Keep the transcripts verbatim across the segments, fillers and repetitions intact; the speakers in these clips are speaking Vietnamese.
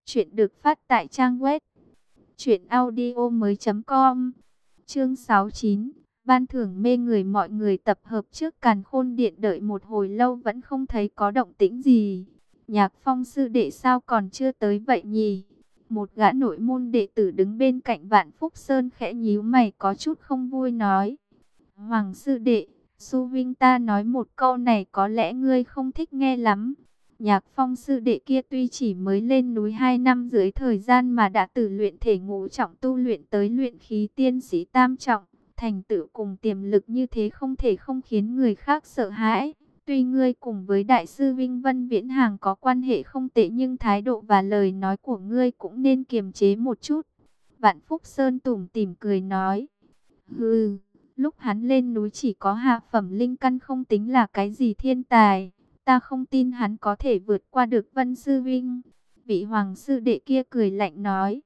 Chuyện được phát tại trang web truyện audio mới com. Chương sáu mươi chín, ban thưởng mê người. Mọi người tập hợp trước Càn Khôn Điện đợi một hồi lâu vẫn không thấy có động tĩnh gì. Nhạc Phong sư đệ sao còn chưa tới vậy nhỉ? Một gã nội môn đệ tử đứng bên cạnh Vạn Phúc Sơn khẽ nhíu mày có chút không vui nói: Hoàng sư đệ, Su Vinh ta nói một câu này có lẽ ngươi không thích nghe lắm. Nhạc Phong sư đệ kia tuy chỉ mới lên núi hai năm dưới thời gian mà đã từ luyện thể ngũ trọng tu luyện tới luyện khí tiên sĩ tam trọng, thành tựu cùng tiềm lực như thế không thể không khiến người khác sợ hãi. Tuy ngươi cùng với đại sư Vinh Vân Viễn Hàng có quan hệ không tệ nhưng thái độ và lời nói của ngươi cũng nên kiềm chế một chút. Vạn Phúc Sơn tủm tỉm cười nói: Hừ, lúc hắn lên núi chỉ có hạ phẩm linh căn không tính là cái gì thiên tài. Ta không tin hắn có thể vượt qua được Vân Sư Vinh. Vị hoàng sư đệ kia cười lạnh nói: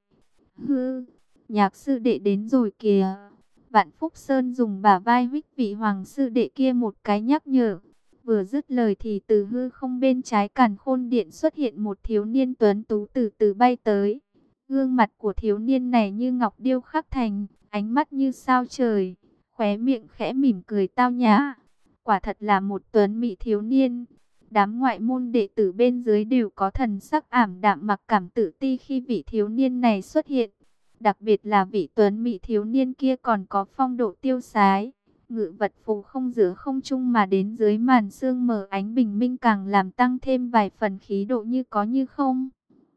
Hư, nhạc sư đệ đến rồi kìa. Vạn Phúc Sơn dùng bả vai huých vị hoàng sư đệ kia một cái nhắc nhở. Vừa dứt lời thì từ hư không bên trái Càn Khôn Điện xuất hiện một thiếu niên tuấn tú từ từ bay tới. Gương mặt của thiếu niên này như ngọc điêu khắc thành, ánh mắt như sao trời, khóe miệng khẽ mỉm cười tao nhã. Quả thật là một tuấn mỹ thiếu niên. Đám ngoại môn đệ tử bên dưới đều có thần sắc ảm đạm mặc cảm tự ti khi vị thiếu niên này xuất hiện. Đặc biệt là vị tuấn mỹ thiếu niên kia còn có phong độ tiêu sái. Ngự vật phù không giữa không trung mà đến dưới màn sương mờ ánh bình minh càng làm tăng thêm vài phần khí độ như có như không.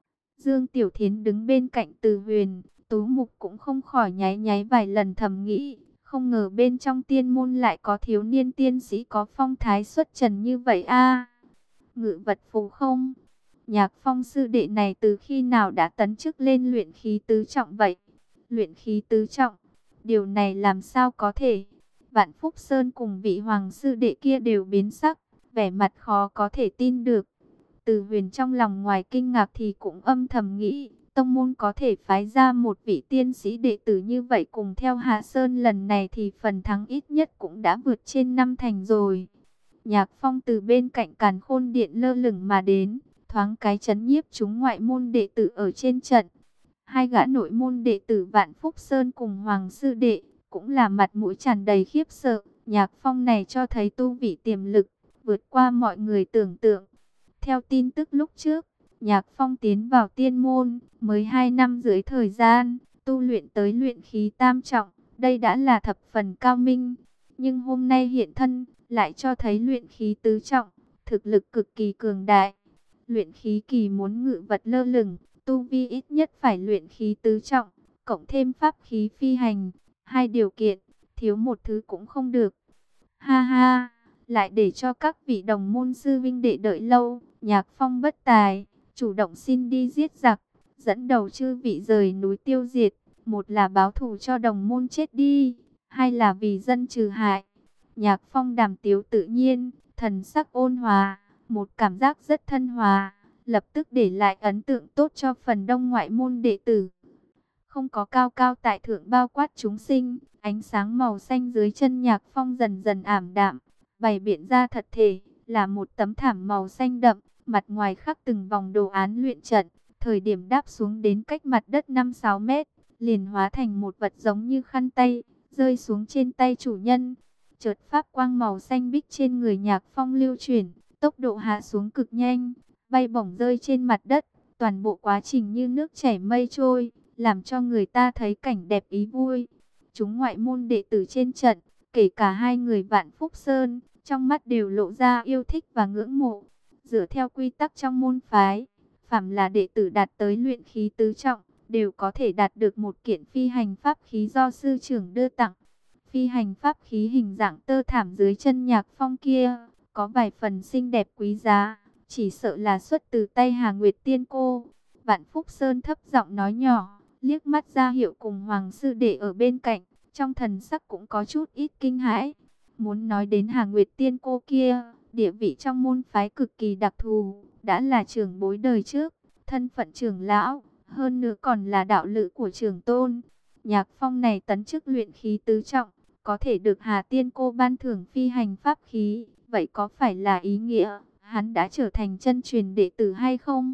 Dương Tiểu Thiến đứng bên cạnh Từ Huyền, Tú Mục cũng không khỏi nháy nháy vài lần thầm nghĩ. Không ngờ bên trong tiên môn lại có thiếu niên tiên sĩ có phong thái xuất trần như vậy a. Ngự vật phù không, Nhạc Phong sư đệ này từ khi nào đã tấn chức lên luyện khí tứ trọng vậy? Luyện khí tứ trọng, điều này làm sao có thể? Vạn Phúc Sơn cùng vị hoàng sư đệ kia đều biến sắc, vẻ mặt khó có thể tin được. Từ Huyền trong lòng ngoài kinh ngạc thì cũng âm thầm nghĩ, tông môn có thể phái ra một vị tiên sĩ đệ tử như vậy cùng theo Hạ Sơn lần này thì phần thắng ít nhất cũng đã vượt trên năm thành rồi. Nhạc Phong từ bên cạnh Càn Khôn Điện lơ lửng mà đến, thoáng cái chấn nhiếp chúng ngoại môn đệ tử ở trên trận. Hai gã nội môn đệ tử Vạn Phúc Sơn cùng Hoàng sư đệ cũng là mặt mũi tràn đầy khiếp sợ. Nhạc Phong này cho thấy tu vị tiềm lực vượt qua mọi người tưởng tượng. Theo tin tức lúc trước, Nhạc Phong tiến vào tiên môn mới hai năm dưới thời gian, tu luyện tới luyện khí tam trọng, đây đã là thập phần cao minh. Nhưng hôm nay hiện thân lại cho thấy luyện khí tứ trọng, thực lực cực kỳ cường đại. Luyện khí kỳ muốn ngự vật lơ lửng, tu vi ít nhất phải luyện khí tứ trọng, cộng thêm pháp khí phi hành, hai điều kiện, thiếu một thứ cũng không được. Ha ha, lại để cho các vị đồng môn sư vinh đệ đợi lâu. Nhạc Phong bất tài, chủ động xin đi giết giặc, dẫn đầu chư vị rời núi tiêu diệt. Một là báo thù cho đồng môn chết đi, hai là vì dân trừ hại. Nhạc Phong đàm tiếu tự nhiên, thần sắc ôn hòa, một cảm giác rất thân hòa, lập tức để lại ấn tượng tốt cho phần đông ngoại môn đệ tử. Không có cao cao tại thượng bao quát chúng sinh, ánh sáng màu xanh dưới chân Nhạc Phong dần dần ảm đạm, bày biện ra thật thể là một tấm thảm màu xanh đậm, mặt ngoài khắc từng vòng đồ án luyện trận, thời điểm đáp xuống đến cách mặt đất năm sáu mét, liền hóa thành một vật giống như khăn tay, rơi xuống trên tay chủ nhân. Chợt pháp quang màu xanh biếc trên người Nhạc Phong lưu chuyển, tốc độ hạ xuống cực nhanh, bay bổng rơi trên mặt đất, toàn bộ quá trình như nước chảy mây trôi, làm cho người ta thấy cảnh đẹp ý vui. Chúng ngoại môn đệ tử trên trận, kể cả hai người Vạn Phúc Sơn, trong mắt đều lộ ra yêu thích và ngưỡng mộ. Dựa theo quy tắc trong môn phái, phàm là đệ tử đạt tới luyện khí tứ trọng, đều có thể đạt được một kiện phi hành pháp khí do sư trưởng đưa tặng. Phi hành pháp khí hình dạng tơ thảm dưới chân Nhạc Phong kia, có vài phần xinh đẹp quý giá, chỉ sợ là xuất từ tay Hà Nguyệt Tiên cô. Vạn Phúc Sơn thấp giọng nói nhỏ, liếc mắt ra hiệu cùng Hoàng sư đệ ở bên cạnh, trong thần sắc cũng có chút ít kinh hãi. Muốn nói đến Hà Nguyệt Tiên cô kia, địa vị trong môn phái cực kỳ đặc thù, đã là trưởng bối đời trước, thân phận trưởng lão, hơn nữa còn là đạo lữ của trưởng tôn. Nhạc Phong này tấn chức luyện khí tứ trọng, có thể được Hà Tiên cô ban thưởng phi hành pháp khí, vậy có phải là ý nghĩa hắn đã trở thành chân truyền đệ tử hay không?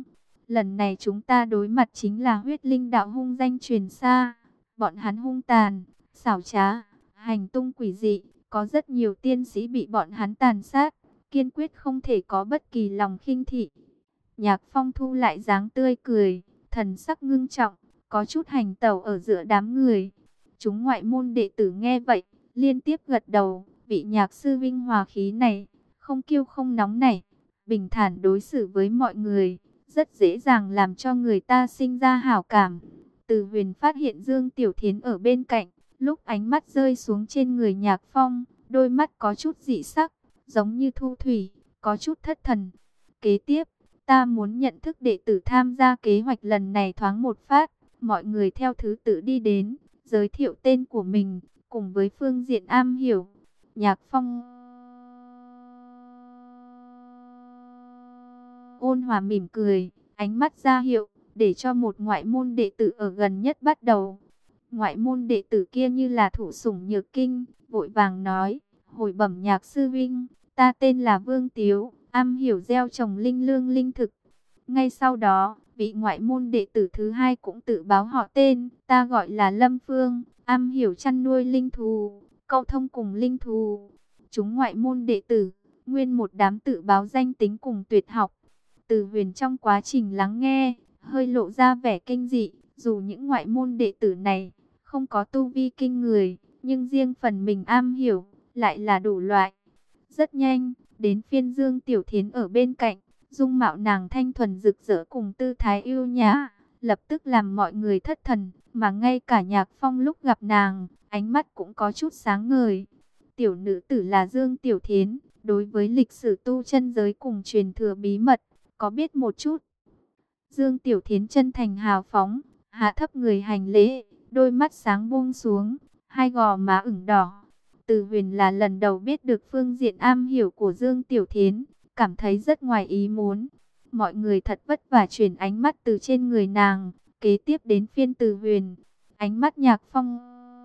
lần này chúng ta đối mặt chính là huyết linh đạo hung danh truyền xa. Bọn hắn hung tàn, xảo trá, hành tung quỷ dị, có rất nhiều tiên sĩ bị bọn hắn tàn sát, kiên quyết không thể có bất kỳ lòng khinh thị. Nhạc Phong thu lại dáng tươi cười, thần sắc ngưng trọng, có chút hành tẩu ở giữa đám người. Chúng ngoại môn đệ tử nghe vậy, liên tiếp gật đầu, vị nhạc sư vinh hòa khí này, không kiêu không nóng nảy, bình thản đối xử với mọi người, rất dễ dàng làm cho người ta sinh ra hảo cảm. Từ Huyền phát hiện Dương Tiểu Thiến ở bên cạnh, lúc ánh mắt rơi xuống trên người Nhạc Phong, đôi mắt có chút dị sắc, giống như thu thủy, có chút thất thần. Kế tiếp, ta muốn nhận thức đệ tử tham gia kế hoạch lần này thoáng một phát, mọi người theo thứ tự đi đến, giới thiệu tên của mình, cùng với phương diện am hiểu. Nhạc Phong ôn hòa mỉm cười, ánh mắt ra hiệu, để cho một ngoại môn đệ tử ở gần nhất bắt đầu. Ngoại môn đệ tử kia như là thụ sủng nhược kinh, vội vàng nói, hồi bẩm Nhạc sư vinh, ta tên là Vương Tiếu, am hiểu gieo trồng linh lương linh thực. Ngay sau đó, vị ngoại môn đệ tử thứ hai cũng tự báo họ tên, ta gọi là Lâm Phương, am hiểu chăn nuôi linh thú, câu thông cùng linh thú. Chúng ngoại môn đệ tử, nguyên một đám tự báo danh tính cùng tuyệt học. Từ Huyền trong quá trình lắng nghe, hơi lộ ra vẻ kinh dị, dù những ngoại môn đệ tử này không có tu vi kinh người, nhưng riêng phần mình am hiểu, lại là đủ loại. Rất nhanh, đến phiên Dương Tiểu Thiến ở bên cạnh, dung mạo nàng thanh thuần rực rỡ cùng tư thái yêu nhã, lập tức làm mọi người thất thần, mà ngay cả Nhạc Phong lúc gặp nàng, ánh mắt cũng có chút sáng ngời. Tiểu nữ tử là Dương Tiểu Thiến, đối với lịch sử tu chân giới cùng truyền thừa bí mật, có biết một chút. Dương Tiểu Thiến chân thành hào phóng, hạ thấp người hành lễ, đôi mắt sáng buông xuống, hai gò má ửng đỏ. Từ Huyền là lần đầu biết được phương diện am hiểu của Dương Tiểu Thiến, cảm thấy rất ngoài ý muốn. Mọi người thật vất vả chuyển ánh mắt từ trên người nàng, kế tiếp đến phiên Từ Huyền. Ánh mắt Nhạc Phong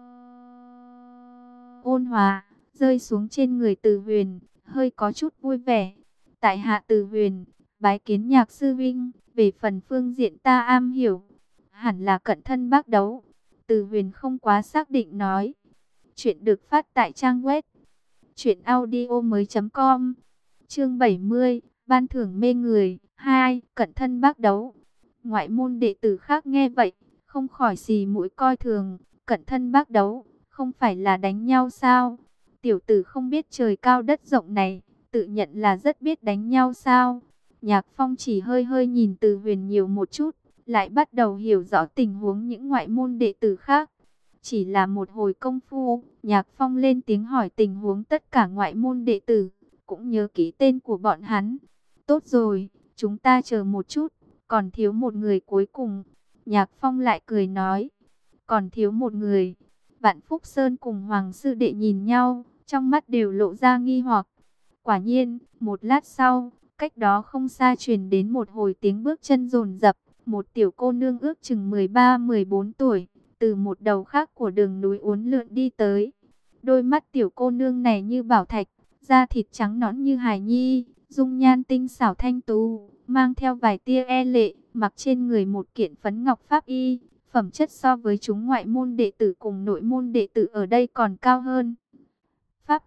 ôn hòa, rơi xuống trên người Từ Huyền, hơi có chút vui vẻ. Tại hạ Từ Huyền, bái kiến Nhạc sư vinh, về phần phương diện ta am hiểu, hẳn là cận thân bác đấu. Từ Huyền không quá xác định nói. Chuyện được phát tại trang web truyện audio mới chấm com. Chương bảy mươi, ban thưởng mê người. Hai, cận thân bác đấu. Ngoại môn đệ tử khác nghe vậy, không khỏi xì mũi coi thường. Cận thân bác đấu, không phải là đánh nhau sao? Tiểu tử không biết trời cao đất rộng này, tự nhận là rất biết đánh nhau sao? Nhạc Phong chỉ hơi hơi nhìn Từ Huyền nhiều một chút, lại bắt đầu hiểu rõ tình huống những ngoại môn đệ tử khác. Chỉ là một hồi công phu, Nhạc Phong lên tiếng hỏi tình huống tất cả ngoại môn đệ tử, cũng nhớ kỹ tên của bọn hắn. Tốt rồi, chúng ta chờ một chút, còn thiếu một người cuối cùng. Nhạc Phong lại cười nói, còn thiếu một người. Vạn Phúc Sơn cùng Hoàng sư đệ nhìn nhau, trong mắt đều lộ ra nghi hoặc. Quả nhiên, một lát sau, cách đó không xa truyền đến một hồi tiếng bước chân dồn dập, một tiểu cô nương ước chừng mười ba mười bốn tuổi, từ một đầu khác của đường núi uốn lượn đi tới. Đôi mắt tiểu cô nương này như bảo thạch, da thịt trắng nõn như hài nhi, dung nhan tinh xảo thanh tú, mang theo vài tia e lệ, mặc trên người một kiện phấn ngọc pháp y, phẩm chất so với chúng ngoại môn đệ tử cùng nội môn đệ tử ở đây còn cao hơn. Pháp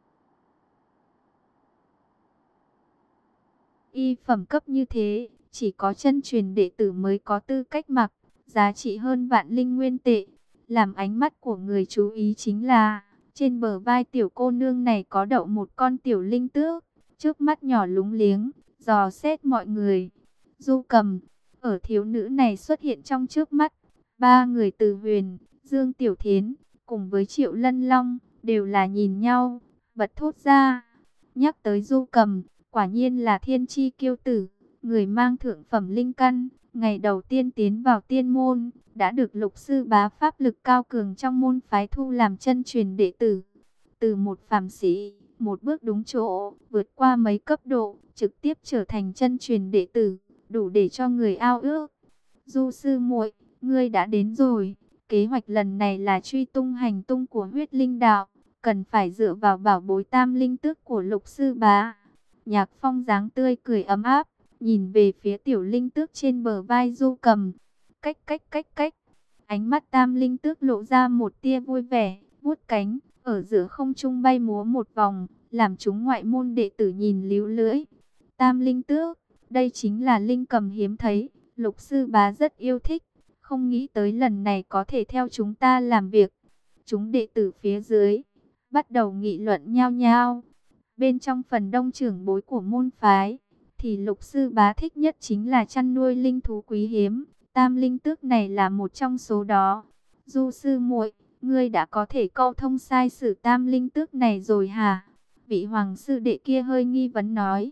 y phẩm cấp như thế, chỉ có chân truyền đệ tử mới có tư cách mặc, giá trị hơn vạn linh nguyên tệ. Làm ánh mắt của người chú ý chính là, trên bờ vai tiểu cô nương này có đậu một con tiểu linh tước, trước mắt nhỏ lúng liếng, dò xét mọi người. Du Cầm, ở thiếu nữ này xuất hiện trong trước mắt, ba người Từ Huyền, Dương Tiểu Thiến, cùng với Triệu Lân Long, đều là nhìn nhau, bật thốt ra. Nhắc tới Du Cầm, quả nhiên là thiên chi kiêu tử, người mang thượng phẩm linh căn, ngày đầu tiên tiến vào tiên môn, đã được Lục sư bá pháp lực cao cường trong môn phái thu làm chân truyền đệ tử. Từ một phàm sĩ, một bước đúng chỗ, vượt qua mấy cấp độ, trực tiếp trở thành chân truyền đệ tử, đủ để cho người ao ước. Du sư muội, ngươi đã đến rồi. Kế hoạch lần này là truy tung hành tung của huyết linh đạo, cần phải dựa vào bảo bối tam linh tước của Lục sư bá. Nhạc Phong dáng tươi cười ấm áp, nhìn về phía tiểu linh tước trên bờ vai Du Cầm. Cách cách cách cách, ánh mắt tam linh tước lộ ra một tia vui vẻ, vuốt cánh, ở giữa không trung bay múa một vòng, làm chúng ngoại môn đệ tử nhìn líu lưỡi. Tam linh tước, đây chính là linh cầm hiếm thấy, Lục sư bá rất yêu thích, không nghĩ tới lần này có thể theo chúng ta làm việc. Chúng đệ tử phía dưới bắt đầu nghị luận nhao nhao. Bên trong phần đông trưởng bối của môn phái, thì Lục sư bá thích nhất chính là chăn nuôi linh thú quý hiếm. Tam linh tước này là một trong số đó. Du sư muội, ngươi đã có thể câu thông sai sử tam linh tước này rồi hả? Vị hoàng sư đệ kia hơi nghi vấn nói.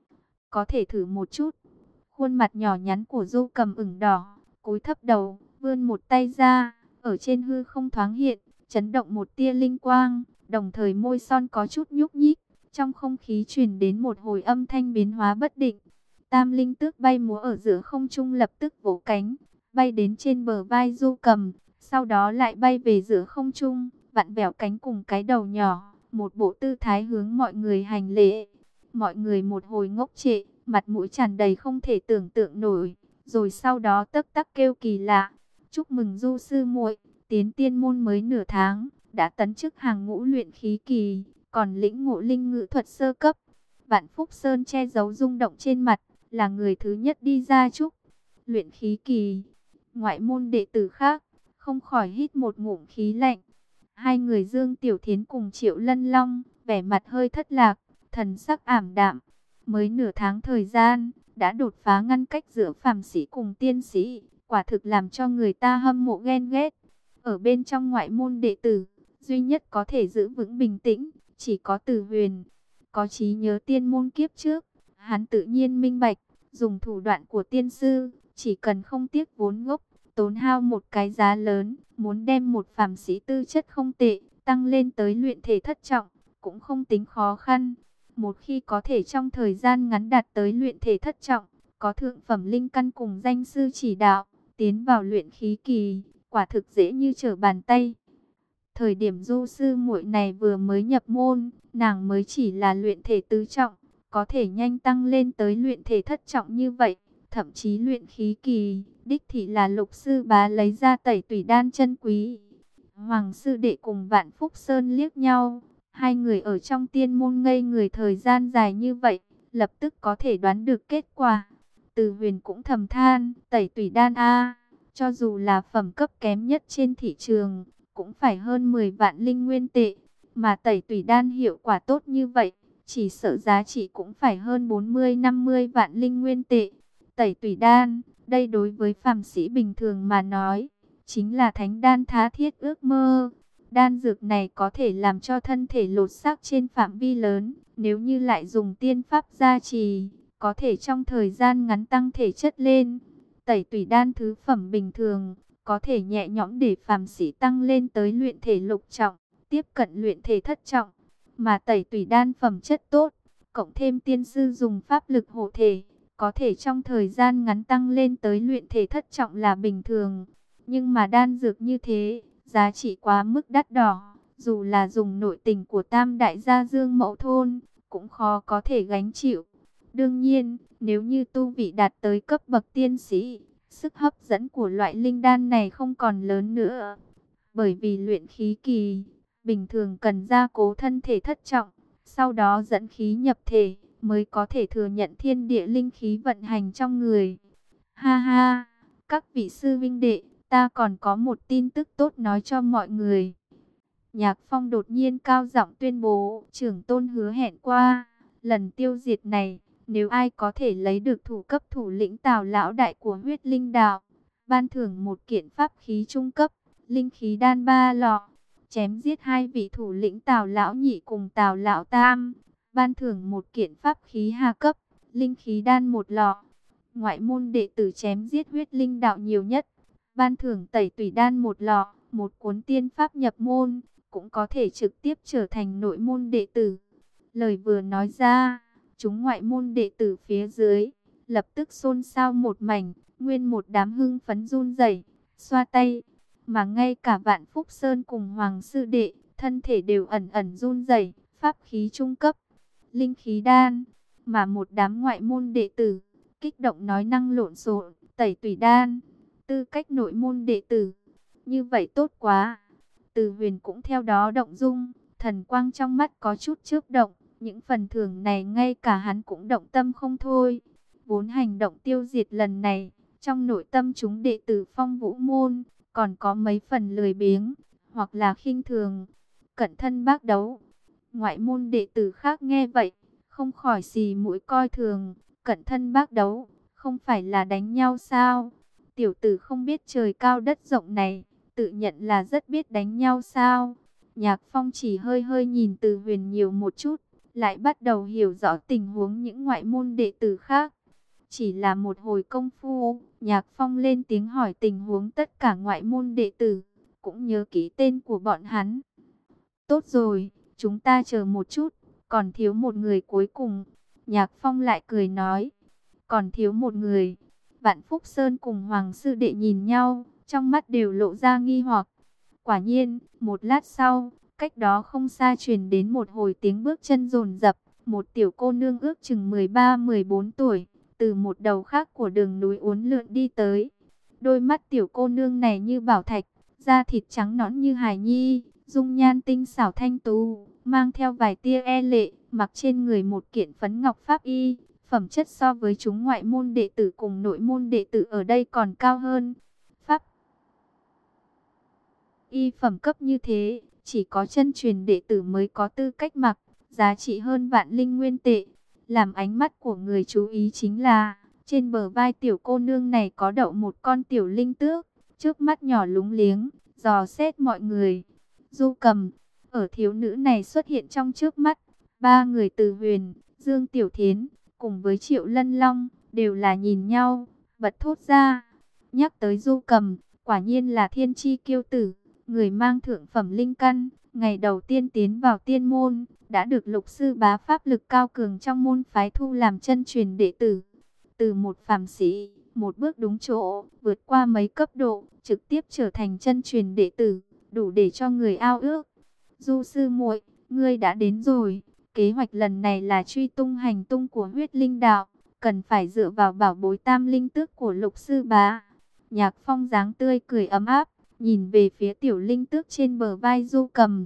Có thể thử một chút. Khuôn mặt nhỏ nhắn của Du Cầm ửng đỏ, cúi thấp đầu, vươn một tay ra, ở trên hư không thoáng hiện, chấn động một tia linh quang, đồng thời môi son có chút nhúc nhích, trong không khí truyền đến một hồi âm thanh biến hóa bất định. Tam linh tước bay múa ở giữa không trung lập tức vỗ cánh, bay đến trên bờ vai Du Cầm, sau đó lại bay về giữa không trung, vặn vẹo cánh cùng cái đầu nhỏ, một bộ tư thái hướng mọi người hành lễ. Mọi người một hồi ngốc trệ, mặt mũi tràn đầy không thể tưởng tượng nổi, rồi sau đó tấp tắc kêu kỳ lạ. Chúc mừng Du sư muội, tiến tiên môn mới nửa tháng, đã tấn chức hàng ngũ luyện khí kỳ, còn lĩnh ngộ linh ngữ thuật sơ cấp. Vạn Phúc Sơn che giấu rung động trên mặt, là người thứ nhất đi ra chúc. Luyện khí kỳ, ngoại môn đệ tử khác, không khỏi hít một ngụm khí lạnh. Hai người Dương Tiểu Thiến cùng Triệu Lân Long, vẻ mặt hơi thất lạc, thần sắc ảm đạm. Mới nửa tháng thời gian, đã đột phá ngăn cách giữa phàm sĩ cùng tiên sĩ, quả thực làm cho người ta hâm mộ ghen ghét. Ở bên trong ngoại môn đệ tử, duy nhất có thể giữ vững bình tĩnh, chỉ có Từ Huyền. Có trí nhớ tiên môn kiếp trước, hắn tự nhiên minh bạch, dùng thủ đoạn của tiên sư, chỉ cần không tiếc vốn gốc, tốn hao một cái giá lớn, muốn đem một phàm sĩ tư chất không tệ, tăng lên tới luyện thể thất trọng, cũng không tính khó khăn. Một khi có thể trong thời gian ngắn đạt tới luyện thể thất trọng, có thượng phẩm linh căn cùng danh sư chỉ đạo, tiến vào luyện khí kỳ, quả thực dễ như trở bàn tay. Thời điểm Du sư muội này vừa mới nhập môn, nàng mới chỉ là luyện thể tứ trọng, có thể nhanh tăng lên tới luyện thể thất trọng như vậy, thậm chí luyện khí kỳ, đích thị là Lục sư bá lấy ra tẩy tủy đan chân quý. Hoàng sư đệ cùng Vạn Phúc Sơn liếc nhau, hai người ở trong tiên môn ngây người thời gian dài như vậy, lập tức có thể đoán được kết quả. Từ Huyền cũng thầm than, tẩy tủy đan a, cho dù là phẩm cấp kém nhất trên thị trường, cũng phải hơn mười vạn linh nguyên tệ, mà tẩy tủy đan hiệu quả tốt như vậy, chỉ sợ giá trị cũng phải hơn bốn mươi năm mươi vạn linh nguyên tệ. Tẩy tủy đan, đây đối với phàm sĩ bình thường mà nói, chính là thánh đan tha thiết ước mơ. Đan dược này có thể làm cho thân thể lột xác trên phạm vi lớn, nếu như lại dùng tiên pháp gia trì, có thể trong thời gian ngắn tăng thể chất lên. Tẩy tủy đan thứ phẩm bình thường, có thể nhẹ nhõm để phàm sĩ tăng lên tới luyện thể lục trọng, tiếp cận luyện thể thất trọng. Mà tẩy tủy đan phẩm chất tốt, cộng thêm tiên sư dùng pháp lực hộ thể, có thể trong thời gian ngắn tăng lên tới luyện thể thất trọng là bình thường. Nhưng mà đan dược như thế, giá trị quá mức đắt đỏ, dù là dùng nội tình của tam đại gia Dương Mẫu Thôn, cũng khó có thể gánh chịu. Đương nhiên, nếu như tu vị đạt tới cấp bậc tiên sĩ, sức hấp dẫn của loại linh đan này không còn lớn nữa. Bởi vì luyện khí kỳ, bình thường cần gia cố thân thể thất trọng, sau đó dẫn khí nhập thể, mới có thể thừa nhận thiên địa linh khí vận hành trong người. Ha ha, các vị sư vinh đệ, ta còn có một tin tức tốt nói cho mọi người. Nhạc Phong đột nhiên cao giọng tuyên bố, trưởng tôn hứa hẹn qua, lần tiêu diệt này, nếu ai có thể lấy được thủ cấp thủ lĩnh Tào lão đại của huyết linh đạo, ban thưởng một kiện pháp khí trung cấp, linh khí đan ba lọ, chém giết hai vị thủ lĩnh Tào lão nhị cùng Tào lão tam, ban thưởng một kiện pháp khí hạ cấp, linh khí đan một lọ. Ngoại môn đệ tử chém giết huyết linh đạo nhiều nhất, ban thưởng tẩy tủy đan một lọ, một cuốn tiên pháp nhập môn, cũng có thể trực tiếp trở thành nội môn đệ tử. Lời vừa nói ra, chúng ngoại môn đệ tử phía dưới, lập tức xôn xao một mảnh, nguyên một đám hưng phấn run rẩy, xoa tay, mà ngay cả Vạn Phúc Sơn cùng Hoàng sư đệ, thân thể đều ẩn ẩn run rẩy, pháp khí trung cấp, linh khí đan, mà một đám ngoại môn đệ tử, kích động nói năng lộn xộn, tẩy tùy đan, tư cách nội môn đệ tử, như vậy tốt quá. Từ Huyền cũng theo đó động dung, thần quang trong mắt có chút chớp động, những phần thưởng này ngay cả hắn cũng động tâm không thôi. Vốn hành động tiêu diệt lần này, trong nội tâm chúng đệ tử Phong Vũ môn, còn có mấy phần lười biếng, hoặc là khinh thường, cẩn thân bác đấu. Ngoại môn đệ tử khác nghe vậy, không khỏi xì mũi coi thường, cẩn thân bác đấu, không phải là đánh nhau sao? Tiểu tử không biết trời cao đất rộng này, tự nhận là rất biết đánh nhau sao? Nhạc Phong chỉ hơi hơi nhìn Từ Huyền nhiều một chút, lại bắt đầu hiểu rõ tình huống những ngoại môn đệ tử khác. Chỉ là một hồi công phu, Nhạc Phong lên tiếng hỏi tình huống tất cả ngoại môn đệ tử, cũng nhớ kỹ tên của bọn hắn. Tốt rồi, chúng ta chờ một chút, còn thiếu một người cuối cùng. Nhạc Phong lại cười nói, còn thiếu một người. Vạn Phúc Sơn cùng Hoàng sư đệ nhìn nhau, trong mắt đều lộ ra nghi hoặc. Quả nhiên, một lát sau, cách đó không xa truyền đến một hồi tiếng bước chân dồn dập, một tiểu cô nương ước chừng mười ba mười bốn tuổi, từ một đầu khác của đường núi uốn lượn đi tới. Đôi mắt tiểu cô nương này như bảo thạch, da thịt trắng nõn như hài nhi, dung nhan tinh xảo thanh tú, mang theo vài tia e lệ, mặc trên người một kiện phấn ngọc pháp y, phẩm chất so với chúng ngoại môn đệ tử cùng nội môn đệ tử ở đây còn cao hơn. Pháp y phẩm cấp như thế, chỉ có chân truyền đệ tử mới có tư cách mặc, giá trị hơn vạn linh nguyên tệ. Làm ánh mắt của người chú ý chính là, trên bờ vai tiểu cô nương này có đậu một con tiểu linh tước, trước mắt nhỏ lúng liếng, dò xét mọi người. Du Cầm, ở thiếu nữ này xuất hiện trong trước mắt, ba người Từ Huyền, Dương Tiểu Thiến, cùng với Triệu Lân Long, đều là nhìn nhau, bật thốt ra. Nhắc tới Du Cầm, quả nhiên là thiên chi kiêu tử, người mang thượng phẩm linh căn, ngày đầu tiên tiến vào tiên môn, đã được Lục sư bá pháp lực cao cường trong môn phái thu làm chân truyền đệ tử. Từ một phàm sĩ, một bước đúng chỗ, vượt qua mấy cấp độ, trực tiếp trở thành chân truyền đệ tử, đủ để cho người ao ước. Du sư muội, ngươi đã đến rồi. Kế hoạch lần này là truy tung hành tung của huyết linh đạo, cần phải dựa vào bảo bối tam linh tước của Lục sư bá. Nhạc Phong dáng tươi cười ấm áp, nhìn về phía tiểu linh tước trên bờ vai Du Cầm.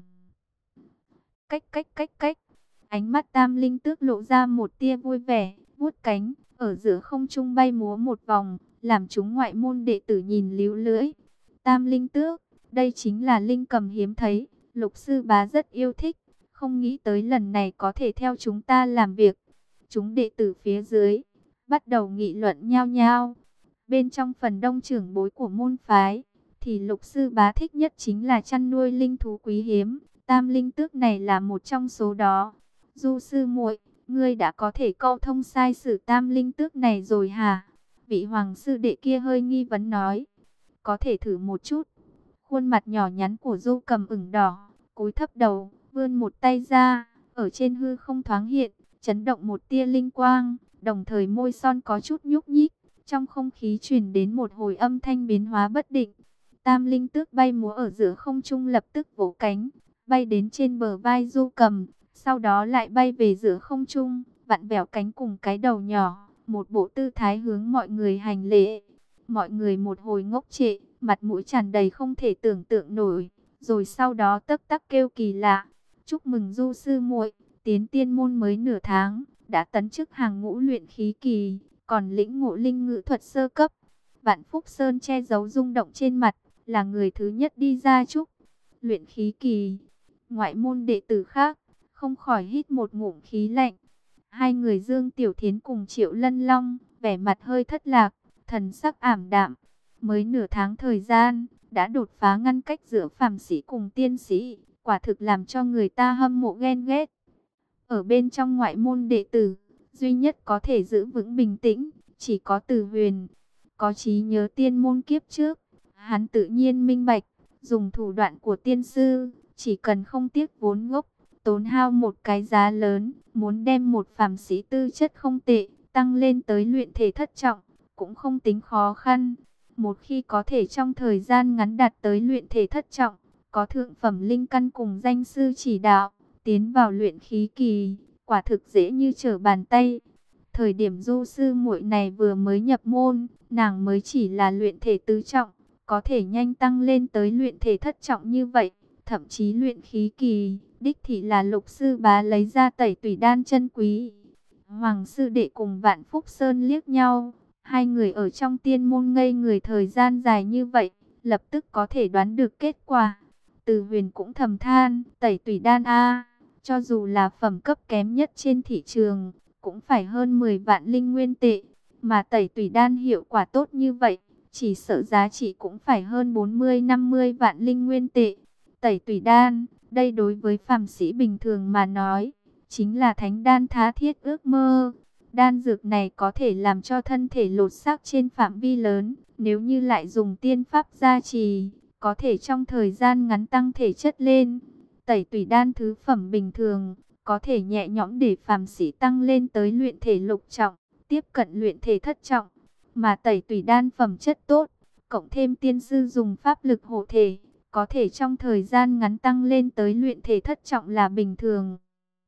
Cách cách cách cách, ánh mắt tam linh tước lộ ra một tia vui vẻ, vuốt cánh, ở giữa không trung bay múa một vòng, làm chúng ngoại môn đệ tử nhìn líu lưỡi. Tam linh tước, đây chính là linh cầm hiếm thấy, Lục sư bá rất yêu thích, không nghĩ tới lần này có thể theo chúng ta làm việc. Chúng đệ tử phía dưới bắt đầu nghị luận nhao nhao. Bên trong phần đông trưởng bối của môn phái, thì Lục sư bá thích nhất chính là chăn nuôi linh thú quý hiếm. Tam linh tước này là một trong số đó. Du sư muội, ngươi đã có thể câu thông sai sử tam linh tước này rồi hả? Vị hoàng sư đệ kia hơi nghi vấn nói. Có thể thử một chút. Khuôn mặt nhỏ nhắn của Du Cầm ửng đỏ, cúi thấp đầu, vươn một tay ra, ở trên hư không thoáng hiện, chấn động một tia linh quang, đồng thời môi son có chút nhúc nhích, trong không khí truyền đến một hồi âm thanh biến hóa bất định. Tam linh tước bay múa ở giữa không trung lập tức vỗ cánh, bay đến trên bờ vai Du Cầm, sau đó lại bay về giữa không trung, vặn vẹo cánh cùng cái đầu nhỏ, một bộ tư thái hướng mọi người hành lễ. Mọi người một hồi ngốc trệ, mặt mũi tràn đầy không thể tưởng tượng nổi, rồi sau đó tấp tắc kêu kỳ lạ. Chúc mừng Du sư muội, tiến tiên môn mới nửa tháng, đã tấn chức hàng ngũ luyện khí kỳ, còn lĩnh ngộ linh ngữ thuật sơ cấp. Vạn Phúc Sơn che giấu rung động trên mặt, là người thứ nhất đi ra chúc. Luyện khí kỳ, ngoại môn đệ tử khác, không khỏi hít một ngụm khí lạnh. Hai người Dương Tiểu Thiến cùng Triệu Lân Long, vẻ mặt hơi thất lạc, thần sắc ảm đạm. Mới nửa tháng thời gian, đã đột phá ngăn cách giữa phàm sĩ cùng tiên sĩ, quả thực làm cho người ta hâm mộ ghen ghét. Ở bên trong ngoại môn đệ tử, duy nhất có thể giữ vững bình tĩnh, chỉ có Từ Huyền. Có trí nhớ tiên môn kiếp trước, hắn tự nhiên minh bạch, dùng thủ đoạn của tiên sư, chỉ cần không tiếc vốn gốc, tốn hao một cái giá lớn, muốn đem một phàm sĩ tư chất không tệ, tăng lên tới luyện thể thất trọng, cũng không tính khó khăn. Một khi có thể trong thời gian ngắn đạt tới luyện thể thất trọng, có thượng phẩm linh căn cùng danh sư chỉ đạo, tiến vào luyện khí kỳ, quả thực dễ như trở bàn tay. Thời điểm Du sư muội này vừa mới nhập môn, nàng mới chỉ là luyện thể tứ trọng, có thể nhanh tăng lên tới luyện thể thất trọng như vậy, thậm chí luyện khí kỳ, đích thị là Lục sư bá lấy ra Tẩy Tùy đan chân quý. Hoàng sư đệ cùng Vạn Phúc Sơn liếc nhau, hai người ở trong tiên môn ngây người thời gian dài như vậy, lập tức có thể đoán được kết quả. Từ Huyền cũng thầm than, Tẩy Tùy đan a, cho dù là phẩm cấp kém nhất trên thị trường, cũng phải hơn mười vạn linh nguyên tệ, mà Tẩy Tùy đan hiệu quả tốt như vậy, chỉ sợ giá trị cũng phải hơn bốn mươi năm mươi vạn linh nguyên tệ. Tẩy Tùy đan, đây đối với phàm sĩ bình thường mà nói, chính là thánh đan tha thiết ước mơ. Đan dược này có thể làm cho thân thể lột xác trên phạm vi lớn, nếu như lại dùng tiên pháp gia trì, có thể trong thời gian ngắn tăng thể chất lên. Tẩy Tùy đan thứ phẩm bình thường, có thể nhẹ nhõm để phàm sĩ tăng lên tới luyện thể lục trọng, tiếp cận luyện thể thất trọng. Mà Tẩy Tùy đan phẩm chất tốt, cộng thêm tiên sư dùng pháp lực hộ thể, có thể trong thời gian ngắn tăng lên tới luyện thể thất trọng là bình thường.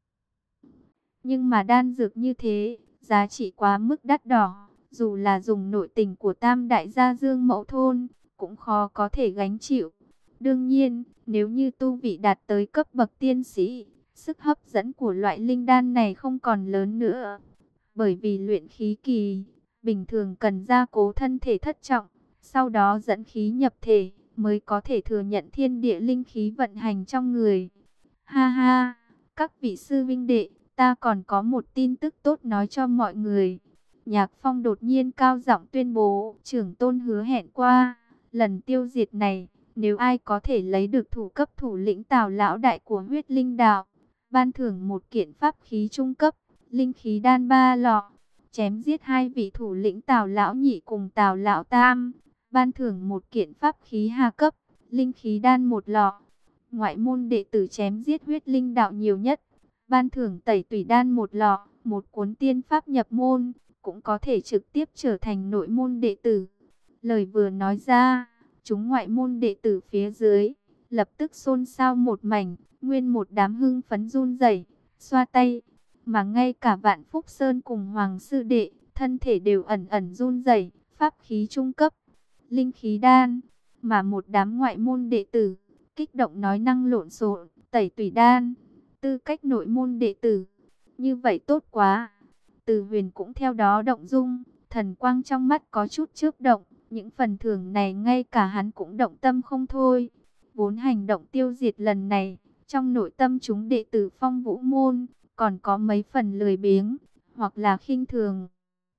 Nhưng mà đan dược như thế, giá trị quá mức đắt đỏ, dù là dùng nội tình của Tam đại gia Dương Mẫu thôn, cũng khó có thể gánh chịu. Đương nhiên, nếu như tu vị đạt tới cấp bậc tiên sĩ, sức hấp dẫn của loại linh đan này không còn lớn nữa. Bởi vì luyện khí kỳ, bình thường cần gia cố thân thể thất trọng, sau đó dẫn khí nhập thể, mới có thể thừa nhận thiên địa linh khí vận hành trong người. Ha ha, các vị sư vinh đệ, ta còn có một tin tức tốt nói cho mọi người. Nhạc Phong đột nhiên cao giọng tuyên bố, trưởng tôn hứa hẹn qua, lần tiêu diệt này, nếu ai có thể lấy được thủ cấp thủ lĩnh Tào lão đại của huyết linh đạo, ban thưởng một kiện pháp khí trung cấp, linh khí đan ba lọ. Chém giết hai vị thủ lĩnh Tào lão nhị cùng Tào lão tam, ban thưởng một kiện pháp khí hạ cấp, linh khí đan một lọ. Ngoại môn đệ tử chém giết huyết linh đạo nhiều nhất, ban thưởng Tẩy Tùy đan một lọ, một cuốn tiên pháp nhập môn, cũng có thể trực tiếp trở thành nội môn đệ tử. Lời vừa nói ra, chúng ngoại môn đệ tử phía dưới lập tức xôn xao một mảnh, nguyên một đám hưng phấn run rẩy, xoa tay, mà ngay cả Vạn Phúc Sơn cùng Hoàng sư đệ, thân thể đều ẩn ẩn run rẩy. Pháp khí trung cấp, linh khí đan, mà một đám ngoại môn đệ tử kích động nói năng lộn xộn, Tẩy Tùy đan, tư cách nội môn đệ tử, như vậy tốt quá. Từ Huyền cũng theo đó động dung, thần quang trong mắt có chút chớp động, những phần thưởng này ngay cả hắn cũng động tâm không thôi. Vốn hành động tiêu diệt lần này, trong nội tâm chúng đệ tử Phong Vũ môn, còn có mấy phần lười biếng, hoặc là khinh thường.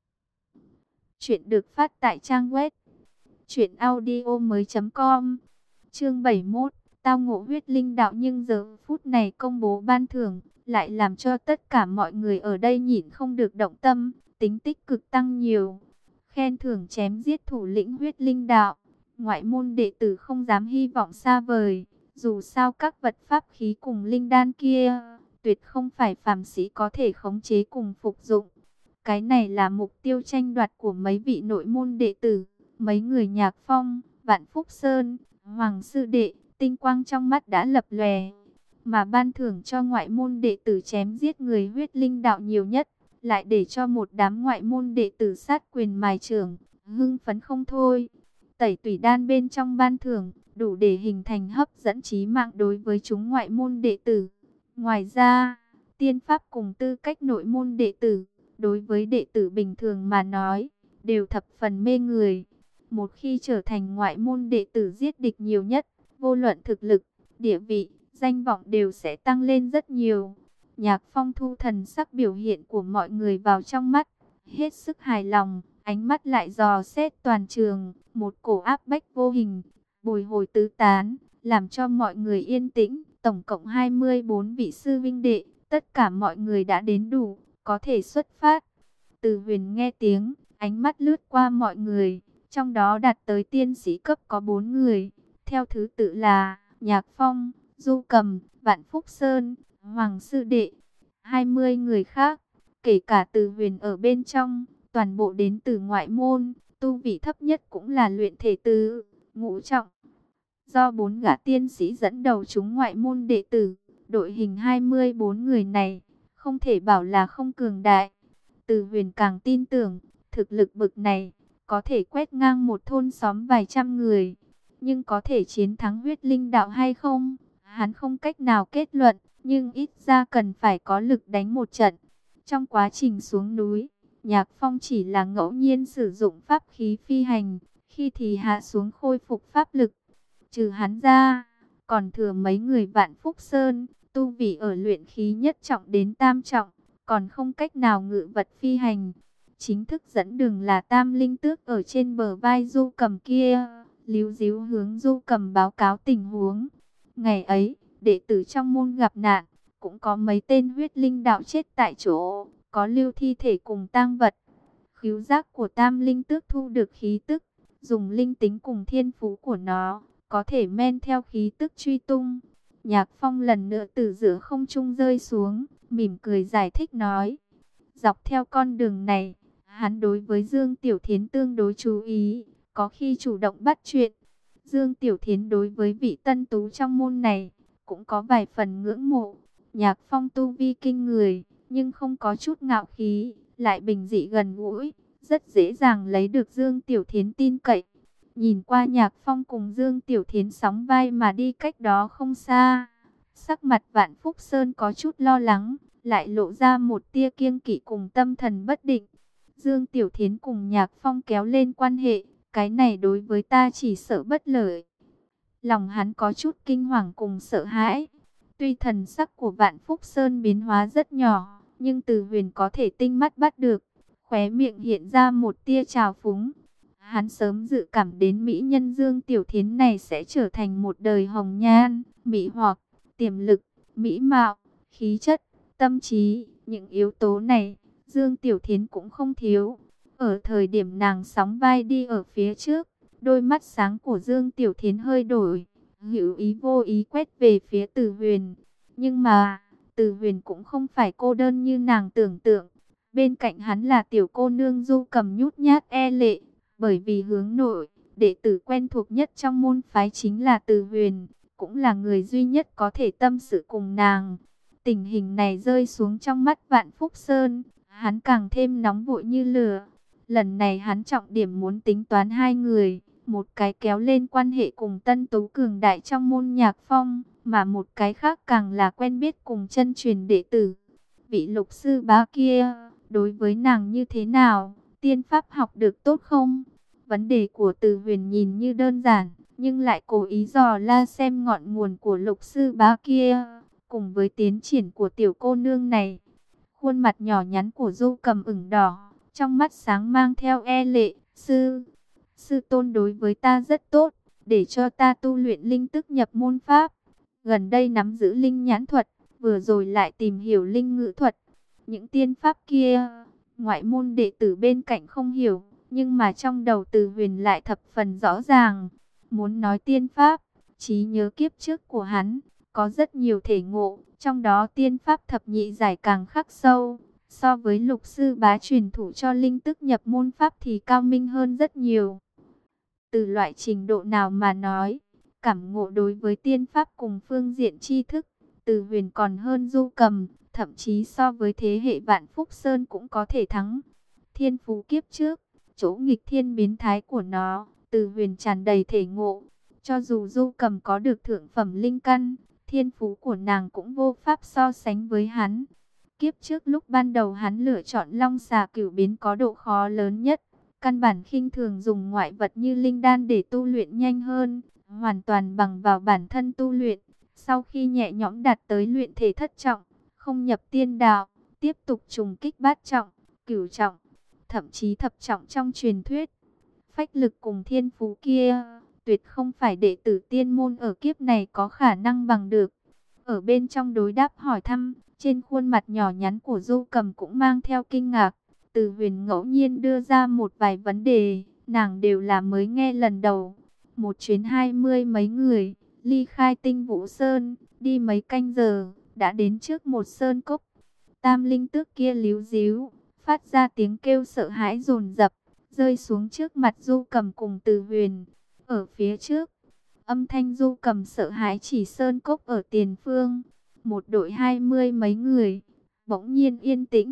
Chuyện được phát tại trang web truyện audio mới chấm com. Chương bảy mươi mốt, tao ngộ huyết linh đạo, nhưng giờ phút này công bố ban thưởng, lại làm cho tất cả mọi người ở đây nhịn không được động tâm, tính tích cực tăng nhiều. Khen thưởng chém giết thủ lĩnh huyết linh đạo, ngoại môn đệ tử không dám hy vọng xa vời, dù sao các vật pháp khí cùng linh đan kia, tuyệt không phải phàm sĩ có thể khống chế cùng phục dụng. Cái này là mục tiêu tranh đoạt của mấy vị nội môn đệ tử, mấy người Nhạc Phong, Vạn Phúc Sơn, Hoàng sư đệ, tinh quang trong mắt đã lập lòe. Mà ban thưởng cho ngoại môn đệ tử chém giết người huyết linh đạo nhiều nhất, lại để cho một đám ngoại môn đệ tử sát quyền mài chưởng, hưng phấn không thôi. Tẩy Tùy đan bên trong ban thưởng, đủ để hình thành hấp dẫn chí mạng đối với chúng ngoại môn đệ tử. Ngoài ra, tiên pháp cùng tư cách nội môn đệ tử, đối với đệ tử bình thường mà nói, đều thập phần mê người. Một khi trở thành ngoại môn đệ tử giết địch nhiều nhất, vô luận thực lực, địa vị, danh vọng đều sẽ tăng lên rất nhiều. Nhạc Phong thu thần sắc biểu hiện của mọi người vào trong mắt, hết sức hài lòng, ánh mắt lại dò xét toàn trường, một cổ áp bách vô hình, bồi hồi tứ tán, làm cho mọi người yên tĩnh. Tổng cộng hai mươi bốn vị sư vinh đệ, tất cả mọi người đã đến đủ, có thể xuất phát. Từ Huyền nghe tiếng, ánh mắt lướt qua mọi người, trong đó đạt tới tiên sĩ cấp có bốn người, theo thứ tự là Nhạc Phong, Du Cầm, Vạn Phúc Sơn, Hoàng sư đệ. hai mươi người khác, kể cả Từ Huyền ở bên trong, toàn bộ đến từ ngoại môn, tu vị thấp nhất cũng là luyện thể tứ, ngũ trọng. Do bốn gã tiên sĩ dẫn đầu chúng ngoại môn đệ tử, đội hình hai mươi bốn người này, không thể bảo là không cường đại. Từ Huyền càng tin tưởng, thực lực bực này, có thể quét ngang một thôn xóm vài trăm người. Nhưng có thể chiến thắng huyết linh đạo hay không? Hắn không cách nào kết luận, nhưng ít ra cần phải có lực đánh một trận. Trong quá trình xuống núi, Nhạc Phong chỉ là ngẫu nhiên sử dụng pháp khí phi hành, khi thì hạ xuống khôi phục pháp lực. Trừ hắn ra, còn thừa mấy người Vạn Phúc Sơn, tu vi ở luyện khí nhất trọng đến tam trọng, còn không cách nào ngự vật phi hành. Chính thức dẫn đường là Tam Linh Tước ở trên bờ vai Du Cầm kia, líu díu hướng Du Cầm báo cáo tình huống. Ngày ấy, đệ tử trong môn gặp nạn, cũng có mấy tên huyết linh đạo chết tại chỗ, có lưu thi thể cùng tang vật. Khứu giác của Tam Linh Tước thu được khí tức, dùng linh tính cùng thiên phú của nó, có thể men theo khí tức truy tung. Nhạc Phong lần nữa từ giữa không trung rơi xuống, mỉm cười giải thích nói. Dọc theo con đường này, hắn đối với Dương Tiểu Thiến tương đối chú ý, có khi chủ động bắt chuyện. Dương Tiểu Thiến đối với vị tân tú trong môn này, cũng có vài phần ngưỡng mộ. Nhạc Phong tu vi kinh người, nhưng không có chút ngạo khí, lại bình dị gần gũi, rất dễ dàng lấy được Dương Tiểu Thiến tin cậy. Nhìn qua Nhạc Phong cùng Dương Tiểu Thiến sóng vai mà đi cách đó không xa, sắc mặt Vạn Phúc Sơn có chút lo lắng, lại lộ ra một tia kiêng kỵ cùng tâm thần bất định. Dương Tiểu Thiến cùng Nhạc Phong kéo lên quan hệ, cái này đối với ta chỉ sợ bất lợi. Lòng hắn có chút kinh hoàng cùng sợ hãi. Tuy thần sắc của Vạn Phúc Sơn biến hóa rất nhỏ, nhưng Từ Huyền có thể tinh mắt bắt được, khóe miệng hiện ra một tia trào phúng. Hắn sớm dự cảm đến mỹ nhân Dương Tiểu Thiến này sẽ trở thành một đời hồng nhan, mỹ hoặc, tiềm lực, mỹ mạo, khí chất, tâm trí. Những yếu tố này, Dương Tiểu Thiến cũng không thiếu. Ở thời điểm nàng sóng vai đi ở phía trước, đôi mắt sáng của Dương Tiểu Thiến hơi đổi, hữu ý vô ý quét về phía Từ Huyền. Nhưng mà, Từ Huyền cũng không phải cô đơn như nàng tưởng tượng. Bên cạnh hắn là tiểu cô nương Du Cầm nhút nhát e lệ. Bởi vì hướng nội, đệ tử quen thuộc nhất trong môn phái chính là Từ Huyền, cũng là người duy nhất có thể tâm sự cùng nàng. Tình hình này rơi xuống trong mắt Vạn Phúc Sơn, hắn càng thêm nóng vội như lửa. Lần này hắn trọng điểm muốn tính toán hai người, một cái kéo lên quan hệ cùng tân tú cường đại trong môn Nhạc Phong, mà một cái khác càng là quen biết cùng chân truyền đệ tử. Vị Lục sư bá kia, đối với nàng như thế nào? Tiên pháp học được tốt không? Vấn đề của Từ Huyền nhìn như đơn giản, nhưng lại cố ý dò la xem ngọn nguồn của Lục sư bá kia, cùng với tiến triển của tiểu cô nương này. Khuôn mặt nhỏ nhắn của Du Cầm ửng đỏ, trong mắt sáng mang theo e lệ. Sư, sư tôn đối với ta rất tốt, để cho ta tu luyện linh tức nhập môn pháp. Gần đây nắm giữ linh nhãn thuật, vừa rồi lại tìm hiểu linh ngữ thuật. Những tiên pháp kia, ngoại môn đệ tử bên cạnh không hiểu, nhưng mà trong đầu Từ Huyền lại thập phần rõ ràng. Muốn nói tiên pháp, trí nhớ kiếp trước của hắn, có rất nhiều thể ngộ, trong đó tiên pháp thập nhị giải càng khắc sâu. So với Lục sư bá truyền thủ cho linh tức nhập môn pháp thì cao minh hơn rất nhiều. Từ loại trình độ nào mà nói, cảm ngộ đối với tiên pháp cùng phương diện tri thức, Từ Huyền còn hơn Du Cầm, thậm chí so với thế hệ Vạn Phúc Sơn cũng có thể thắng. Thiên phú kiếp trước, chỗ nghịch thiên biến thái của nó, Từ Huyền tràn đầy thể ngộ. Cho dù Du Cầm có được thượng phẩm linh căn, thiên phú của nàng cũng vô pháp so sánh với hắn. Kiếp trước lúc ban đầu hắn lựa chọn Long Xà Cửu biến có độ khó lớn nhất. Căn bản khinh thường dùng ngoại vật như linh đan để tu luyện nhanh hơn, hoàn toàn bằng vào bản thân tu luyện. Sau khi nhẹ nhõm đạt tới luyện thể thất trọng, không nhập tiên đạo, tiếp tục trùng kích bát trọng, cửu trọng, thậm chí thập trọng trong truyền thuyết. Phách lực cùng thiên phú kia, tuyệt không phải đệ tử tiên môn ở kiếp này có khả năng bằng được. Ở bên trong đối đáp hỏi thăm, trên khuôn mặt nhỏ nhắn của Du Cầm cũng mang theo kinh ngạc. Từ Huyền ngẫu nhiên đưa ra một vài vấn đề, nàng đều là mới nghe lần đầu. Một chuyến hai mươi mấy người, ly khai Tinh Vũ Sơn, đi mấy canh giờ, đã đến trước một sơn cốc. Tam Linh Tước kia líu díu, phát ra tiếng kêu sợ hãi dồn dập, rơi xuống trước mặt Du Cầm cùng Từ Huyền. Ở phía trước, âm thanh Du Cầm sợ hãi chỉ sơn cốc ở tiền phương. Một đội hai mươi mấy người, bỗng nhiên yên tĩnh,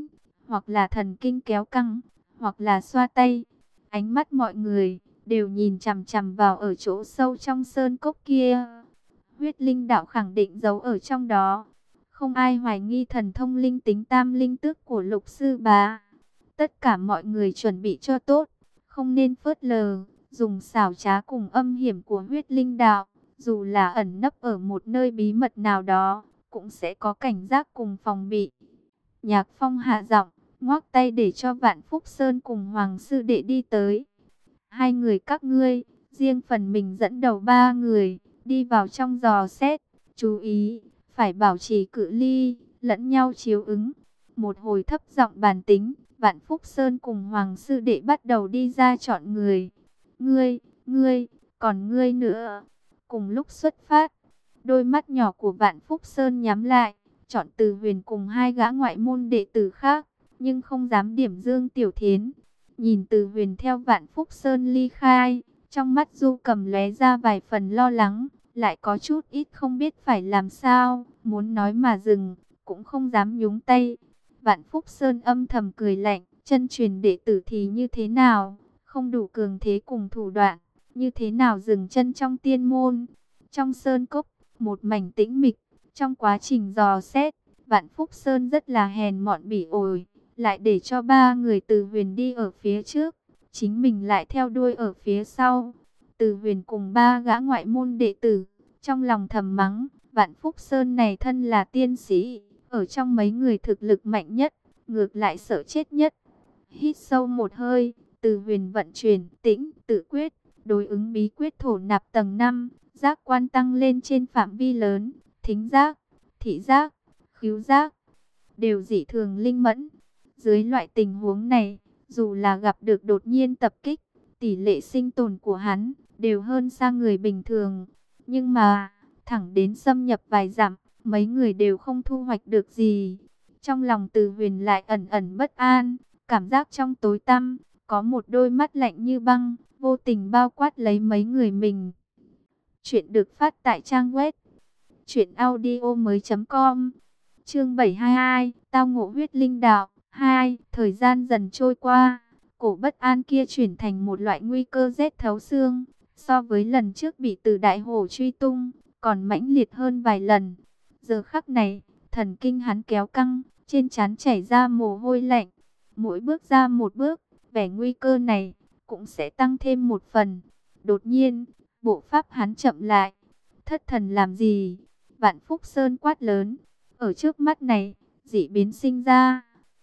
hoặc là thần kinh kéo căng, hoặc là xoa tay. Ánh mắt mọi người đều nhìn chằm chằm vào ở chỗ sâu trong sơn cốc kia. Huyết linh đạo khẳng định giấu ở trong đó. Không ai hoài nghi thần thông linh tính tam linh tước của Lục sư bá. Tất cả mọi người chuẩn bị cho tốt, không nên phớt lờ, dùng xảo trá cùng âm hiểm của huyết linh đạo, dù là ẩn nấp ở một nơi bí mật nào đó, cũng sẽ có cảnh giác cùng phòng bị. Nhạc Phong hạ giọng, ngoắc tay để cho Vạn Phúc Sơn cùng Hoàng sư đệ đi tới. Hai người các ngươi, riêng phần mình dẫn đầu ba người, đi vào trong dò xét, chú ý, phải bảo trì cự ly, lẫn nhau chiếu ứng. Một hồi thấp giọng bàn tính, Vạn Phúc Sơn cùng Hoàng sư đệ bắt đầu đi ra chọn người. Ngươi, ngươi, còn ngươi nữa. Cùng lúc xuất phát, đôi mắt nhỏ của Vạn Phúc Sơn nhắm lại, chọn Từ Huyền cùng hai gã ngoại môn đệ tử khác, nhưng không dám điểm Dương Tiểu Thiến. Nhìn Từ Huyền theo Vạn Phúc Sơn ly khai, trong mắt Du Cầm lóe ra vài phần lo lắng, lại có chút ít không biết phải làm sao, muốn nói mà dừng, cũng không dám nhúng tay. Vạn Phúc Sơn âm thầm cười lạnh, chân truyền đệ tử thì như thế nào, không đủ cường thế cùng thủ đoạn, như thế nào dừng chân trong tiên môn. Trong sơn cốc, một mảnh tĩnh mịch, trong quá trình dò xét, Vạn Phúc Sơn rất là hèn mọn bỉ ổi, lại để cho ba người Từ Huyền đi ở phía trước, chính mình lại theo đuôi ở phía sau. Từ Huyền cùng ba gã ngoại môn đệ tử, trong lòng thầm mắng, Vạn Phúc Sơn này thân là tiên sĩ, ở trong mấy người thực lực mạnh nhất, ngược lại sợ chết nhất. Hít sâu một hơi, Từ Huyền vận chuyển tĩnh tự quyết, đối ứng bí quyết thổ nạp tầng năm, giác quan tăng lên trên phạm vi lớn, thính giác, thị giác, khứu giác, đều dị thường linh mẫn. Dưới loại tình huống này, dù là gặp được đột nhiên tập kích, tỷ lệ sinh tồn của hắn đều hơn xa người bình thường. Nhưng mà, thẳng đến xâm nhập vài dặm, mấy người đều không thu hoạch được gì. Trong lòng Từ Huyền lại ẩn ẩn bất an, cảm giác trong tối tăm, có một đôi mắt lạnh như băng, vô tình bao quát lấy mấy người mình. Chuyện được phát tại trang web truyện audio mới chấm com. Chương bảy mươi hai, tao ngộ huyết linh đạo. Hai, thời gian dần trôi qua, cổ bất an kia chuyển thành một loại nguy cơ rét thấu xương, so với lần trước bị Từ Đại Hổ truy tung, còn mãnh liệt hơn vài lần. Giờ khắc này, thần kinh hắn kéo căng, trên trán chảy ra mồ hôi lạnh, mỗi bước ra một bước, vẻ nguy cơ này cũng sẽ tăng thêm một phần. Đột nhiên, bộ pháp hắn chậm lại. Thất thần làm gì? Vạn Phúc Sơn quát lớn. Ở trước mắt này, dị biến sinh ra.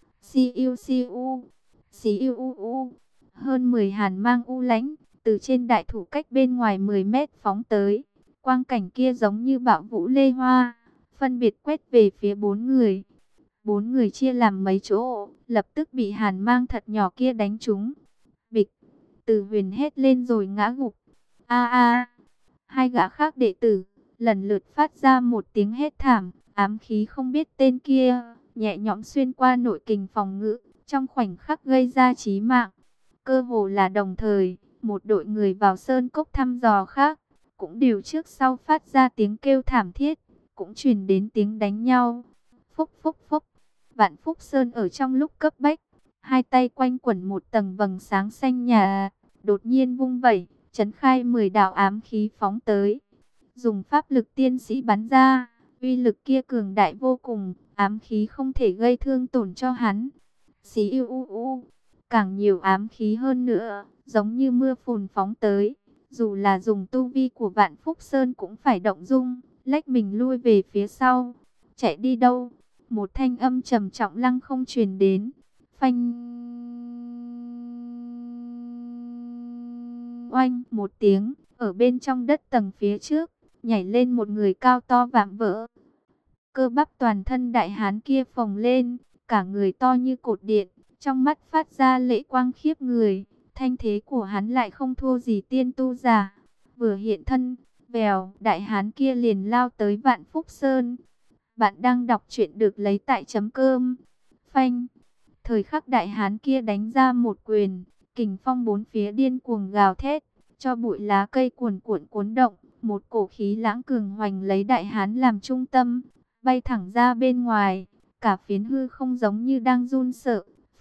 Siêu siêu, siêu u u, hơn mười hàn mang u lãnh, từ trên đại thủ cách bên ngoài mười mét phóng tới. Quang cảnh kia giống như bão vũ lê hoa, phân biệt quét về phía bốn người. Bốn người chia làm mấy chỗ, lập tức bị hàn mang thật nhỏ kia đánh trúng. Bịch, Từ Huyền hét lên rồi ngã gục. A a, hai gã khác đệ tử, lần lượt phát ra một tiếng hét thảm, ám khí không biết tên kia nhẹ nhõm xuyên qua nội kình phòng ngự, trong khoảnh khắc gây ra chí mạng. Cơ hồ là đồng thời, một đội người vào sơn cốc thăm dò khác, cũng đều trước sau phát ra tiếng kêu thảm thiết, cũng truyền đến tiếng đánh nhau. Phúc phúc phúc, Vạn Phúc Sơn ở trong lúc cấp bách, hai tay quanh quẩn một tầng vầng sáng xanh nhà, đột nhiên vung vẩy, chấn khai mười đạo ám khí phóng tới. Dùng pháp lực tiên sĩ bắn ra, uy lực kia cường đại vô cùng, ám khí không thể gây thương tổn cho hắn. Xí u u u, càng nhiều ám khí hơn nữa, giống như mưa phùn phóng tới. Dù là dùng tu vi của Vạn Phúc Sơn cũng phải động dung, lách mình lui về phía sau. Chạy đi đâu? Một thanh âm trầm trọng lăng không truyền đến. Phanh. Oanh một tiếng, ở bên trong đất tầng phía trước, nhảy lên một người cao to vạm vỡ. Cơ bắp toàn thân đại hán kia phồng lên, cả người to như cột điện, trong mắt phát ra lệ quang khiếp người. Thanh thế của hắn lại không thua gì tiên tu giả. Vừa hiện thân, vèo, đại hán kia liền lao tới Vạn Phúc Sơn. Bạn đang đọc truyện được lấy tại chấm cơm. Phanh, thời khắc đại hán kia đánh ra một quyền, kình phong bốn phía điên cuồng gào thét, cho bụi lá cây cuồn cuộn cuốn động, một cổ khí lãng cường hoành lấy đại hán làm trung tâm, bay thẳng ra bên ngoài, cả phiến hư không giống như đang run sợ,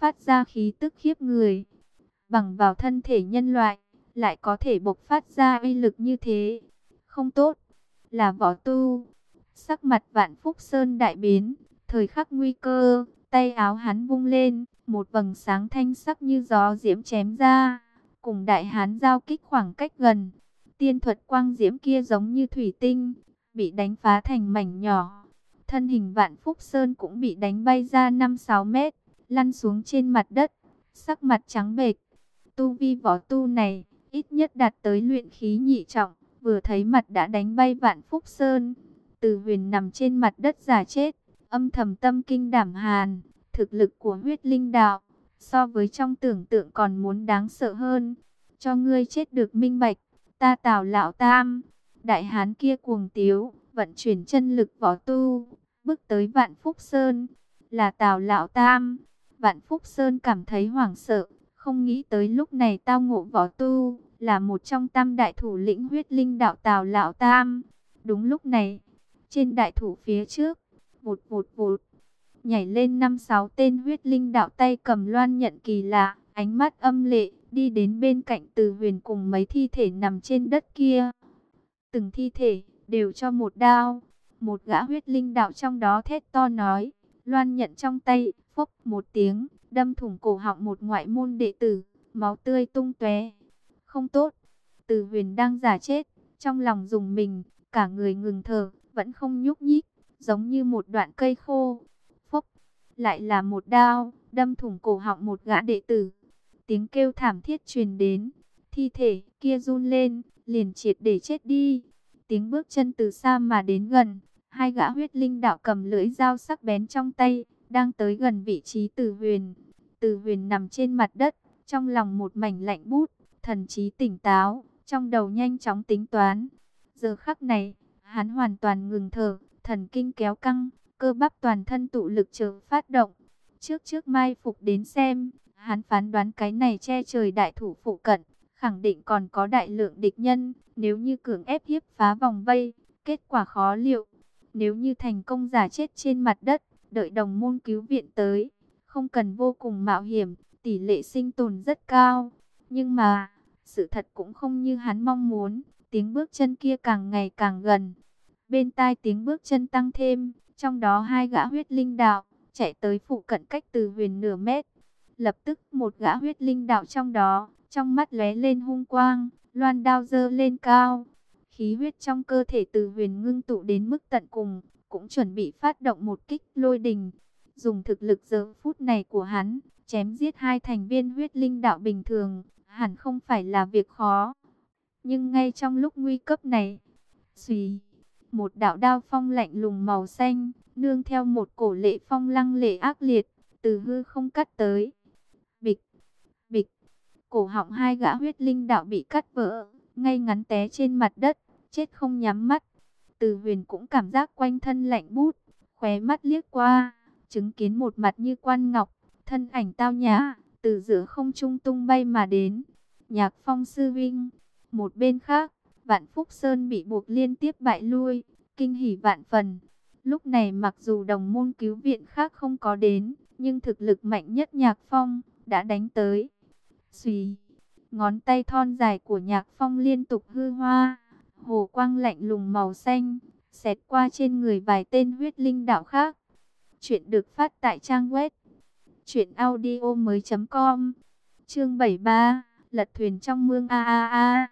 phát ra khí tức khiếp người. Bằng vào thân thể nhân loại, lại có thể bộc phát ra uy lực như thế. Không tốt, là võ tu. Sắc mặt Vạn Phúc Sơn đại biến, thời khắc nguy cơ, tay áo hắn vung lên, một vầng sáng thanh sắc như gió diễm chém ra, cùng đại hán giao kích khoảng cách gần. Tiên thuật quang diễm kia giống như thủy tinh, bị đánh phá thành mảnh nhỏ. Thân hình Vạn Phúc Sơn cũng bị đánh bay ra năm sáu mét, lăn xuống trên mặt đất, sắc mặt trắng bệch. Tu vi võ tu này, ít nhất đạt tới luyện khí nhị trọng, vừa thấy mặt đã đánh bay Vạn Phúc Sơn. Từ Huyền nằm trên mặt đất giả chết, âm thầm tâm kinh đảm hàn, thực lực của huyết linh đạo, so với trong tưởng tượng còn muốn đáng sợ hơn. Cho ngươi chết được minh bạch, ta Tào Lão Tam. Đại hán kia cuồng tiếu, vận chuyển chân lực võ tu, bước tới Vạn Phúc Sơn, là Tào Lão Tam. Vạn Phúc Sơn cảm thấy hoảng sợ, không nghĩ tới lúc này tao ngộ võ tu, là một trong tam đại thủ lĩnh huyết linh đạo Tào Lão Tam. Đúng lúc này, trên đại thủ phía trước, vụt vụt vụt, nhảy lên năm sáu tên huyết linh đạo tay cầm loan nhận kỳ lạ, ánh mắt âm lệ, đi đến bên cạnh Từ Huyền cùng mấy thi thể nằm trên đất kia. Từng thi thể, đều cho một đao. Một gã huyết linh đạo trong đó thét to nói, loan nhận trong tay, phốc một tiếng, đâm thủng cổ họng một ngoại môn đệ tử, máu tươi tung tóe. Không tốt, Từ Huyền đang giả chết, trong lòng rùng mình, cả người ngừng thở, vẫn không nhúc nhích, giống như một đoạn cây khô. Phốc, lại là một đao, đâm thủng cổ họng một gã đệ tử. Tiếng kêu thảm thiết truyền đến, thi thể kia run lên, liền triệt để chết đi. Tiếng bước chân từ xa mà đến gần, hai gã huyết linh đạo cầm lưỡi dao sắc bén trong tay, đang tới gần vị trí Từ Huyền. Từ Huyền nằm trên mặt đất, trong lòng một mảnh lạnh bút, thần trí tỉnh táo, trong đầu nhanh chóng tính toán. Giờ khắc này, hắn hoàn toàn ngừng thở, thần kinh kéo căng, cơ bắp toàn thân tụ lực chờ phát động. Trước trước mai phục đến xem, hắn phán đoán cái này che trời đại thủ phụ cận, khẳng định còn có đại lượng địch nhân. Nếu như cưỡng ép hiếp phá vòng vây, kết quả khó liệu. Nếu như thành công giả chết trên mặt đất, đợi đồng môn cứu viện tới, không cần vô cùng mạo hiểm, tỷ lệ sinh tồn rất cao. Nhưng mà, sự thật cũng không như hắn mong muốn, tiếng bước chân kia càng ngày càng gần. Bên tai tiếng bước chân tăng thêm, trong đó hai gã huyết linh đạo chạy tới phụ cận cách Từ Huyền nửa mét. Lập tức một gã huyết linh đạo trong đó, trong mắt lóe lên hung quang, loan đao giơ lên cao. Khí huyết trong cơ thể Từ Huyền ngưng tụ đến mức tận cùng, cũng chuẩn bị phát động một kích lôi đình. Dùng thực lực giờ phút này của hắn, chém giết hai thành viên huyết linh đạo bình thường, hẳn không phải là việc khó. Nhưng ngay trong lúc nguy cấp này, xùy, một đạo đao phong lạnh lùng màu xanh, nương theo một cổ lệ phong lăng lệ ác liệt, từ hư không cắt tới. Bịch, bịch, cổ họng hai gã huyết linh đạo bị cắt vỡ, ngay ngắn té trên mặt đất, chết không nhắm mắt. Từ Huyền cũng cảm giác quanh thân lạnh bút, khóe mắt liếc qua, chứng kiến một mặt như quan ngọc, thân ảnh tao nhã, từ giữa không trung tung bay mà đến. Nhạc Phong sư vinh. Một bên khác, Vạn Phúc Sơn bị buộc liên tiếp bại lui, kinh hỉ vạn phần. Lúc này mặc dù đồng môn cứu viện khác không có đến, nhưng thực lực mạnh nhất Nhạc Phong đã đánh tới. Xùy, ngón tay thon dài của Nhạc Phong liên tục hư hoa, hồ quang lạnh lùng màu xanh xẹt qua trên người vài tên huyết linh đạo khác. Chuyện được phát tại trang web truyện audio mới chấm com. Chương bảy mươi ba, lật thuyền trong mương a a a.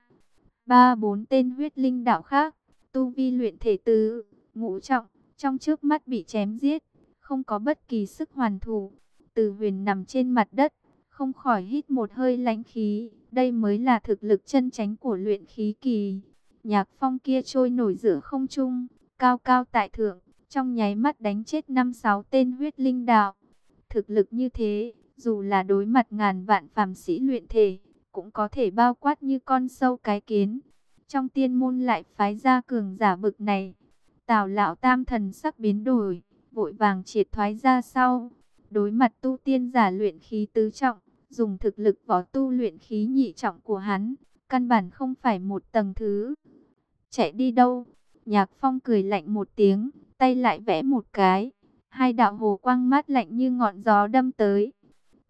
Ba bốn tên huyết linh đạo khác, tu vi luyện thể tứ, ngũ trọng, trong trước mắt bị chém giết, không có bất kỳ sức hoàn thủ. Từ Huyền nằm trên mặt đất, không khỏi hít một hơi lãnh khí, đây mới là thực lực chân chánh của luyện khí kỳ. Nhạc Phong kia trôi nổi giữa không trung, cao cao tại thượng, trong nháy mắt đánh chết năm sáu tên huyết linh đạo. Thực lực như thế, dù là đối mặt ngàn vạn phàm sĩ luyện thể, cũng có thể bao quát như con sâu cái kiến. Trong tiên môn lại phái ra cường giả bực này. Tào Lão Tam thần sắc biến đổi, vội vàng triệt thoái ra sau. Đối mặt tu tiên giả luyện khí tứ trọng, dùng thực lực võ tu luyện khí nhị trọng của hắn, căn bản không phải một tầng thứ. Chạy đi đâu? Nhạc Phong cười lạnh một tiếng, tay lại vẽ một cái. Hai đạo hồ quang mát lạnh như ngọn gió đâm tới.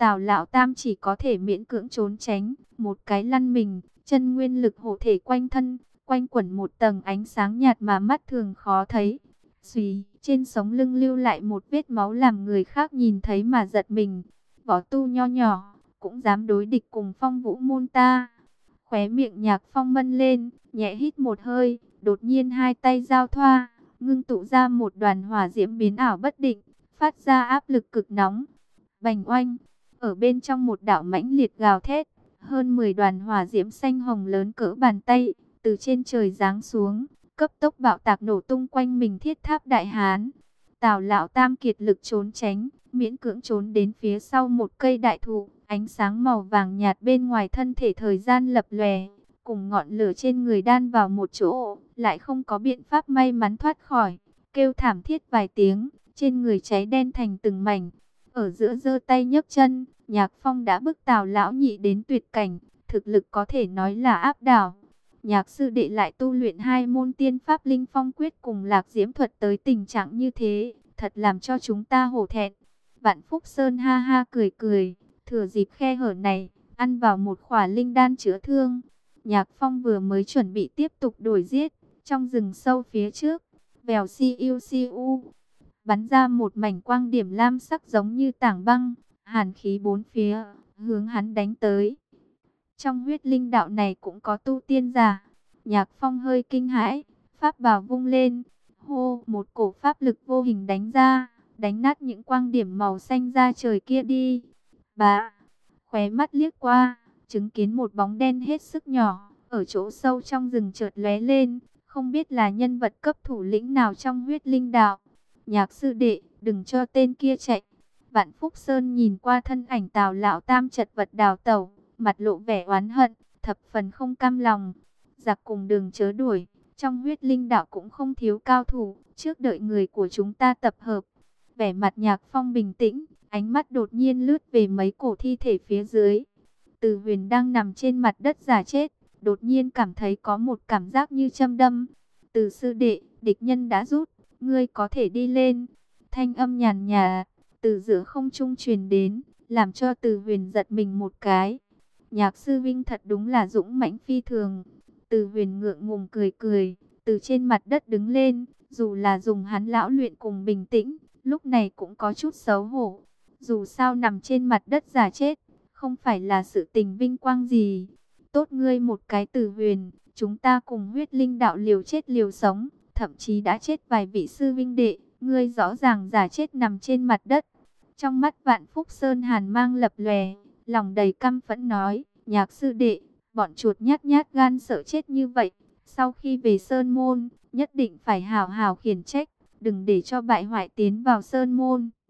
Tào Lão Tam chỉ có thể miễn cưỡng trốn tránh, một cái lăn mình, chân nguyên lực hộ thể quanh thân, quanh quẩn một tầng ánh sáng nhạt mà mắt thường khó thấy. Xùy, trên sống lưng lưu lại một vết máu làm người khác nhìn thấy mà giật mình. Võ tu nho nhỏ, cũng dám đối địch cùng Phong Vũ môn ta. Khóe miệng Nhạc Phong mân lên, nhẹ hít một hơi, đột nhiên hai tay giao thoa, ngưng tụ ra một đoàn hỏa diễm biến ảo bất định, phát ra áp lực cực nóng. Bành oanh, ở bên trong một đạo mãnh liệt gào thét, hơn mười đoàn hỏa diễm xanh hồng lớn cỡ bàn tay, từ trên trời giáng xuống, cấp tốc bạo tạc nổ tung quanh mình Thiết Tháp Đại Hán. Tào Lão Tam kiệt lực trốn tránh, miễn cưỡng trốn đến phía sau một cây đại thụ, ánh sáng màu vàng nhạt bên ngoài thân thể thời gian lập lòe, cùng ngọn lửa trên người đan vào một chỗ, lại không có biện pháp may mắn thoát khỏi, kêu thảm thiết vài tiếng, trên người cháy đen thành từng mảnh. Ở giữa giơ tay nhấc chân, Nhạc Phong đã bức Tào lão nhị đến tuyệt cảnh, thực lực có thể nói là áp đảo. Nhạc sư đệ lại tu luyện hai môn tiên pháp linh phong quyết cùng lạc diễm thuật tới tình trạng như thế, thật làm cho chúng ta hổ thẹn. Vạn Phúc Sơn ha ha cười cười, thừa dịp khe hở này, ăn vào một khỏa linh đan chữa thương. Nhạc Phong vừa mới chuẩn bị tiếp tục đuổi giết, trong rừng sâu phía trước, vèo siêu siêu, bắn ra một mảnh quang điểm lam sắc giống như tảng băng, hàn khí bốn phía, hướng hắn đánh tới. Trong huyết linh đạo này cũng có tu tiên giả. Nhạc Phong hơi kinh hãi, pháp bào vung lên, hô, một cổ pháp lực vô hình đánh ra, đánh nát những quang điểm màu xanh ra trời kia đi. Bà, khóe mắt liếc qua, chứng kiến một bóng đen hết sức nhỏ, ở chỗ sâu trong rừng chợt lóe lên, không biết là nhân vật cấp thủ lĩnh nào trong huyết linh đạo. Nhạc sư đệ, đừng cho tên kia chạy. Vạn Phúc Sơn nhìn qua thân ảnh Tào Lão Tam chật vật đào tẩu, mặt lộ vẻ oán hận, thập phần không cam lòng. Giặc cùng đường chớ đuổi, trong huyết linh đạo cũng không thiếu cao thủ, trước đợi người của chúng ta tập hợp. Vẻ mặt Nhạc Phong bình tĩnh, ánh mắt đột nhiên lướt về mấy cổ thi thể phía dưới. Từ Huyền đang nằm trên mặt đất giả chết, đột nhiên cảm thấy có một cảm giác như châm đâm. Từ sư đệ, địch nhân đã rút, ngươi có thể đi lên. Thanh âm nhàn nhạt từ giữa không trung truyền đến, làm cho Từ Huyền giật mình một cái. Nhạc sư vinh thật đúng là dũng mãnh phi thường. Từ Huyền ngượng ngùng cười cười, từ trên mặt đất đứng lên, dù là dùng hắn lão luyện cùng bình tĩnh, lúc này cũng có chút xấu hổ. Dù sao nằm trên mặt đất giả chết, không phải là sự tình vinh quang gì. Tốt ngươi một cái Từ Huyền, chúng ta cùng huyết linh đạo liều chết liều sống, thậm chí đã chết vài vị sư vinh đệ, ngươi rõ ràng giả chết nằm trên mặt đất. Trong mắt Vạn Phúc Sơn hàn mang lập lòe, lòng đầy căm phẫn nói, Nhạc sư đệ, bọn chuột nhát nhát gan sợ chết như vậy, sau khi về Sơn Môn, nhất định phải hào hào khiển trách, đừng để cho bại hoại tiến vào Sơn Môn.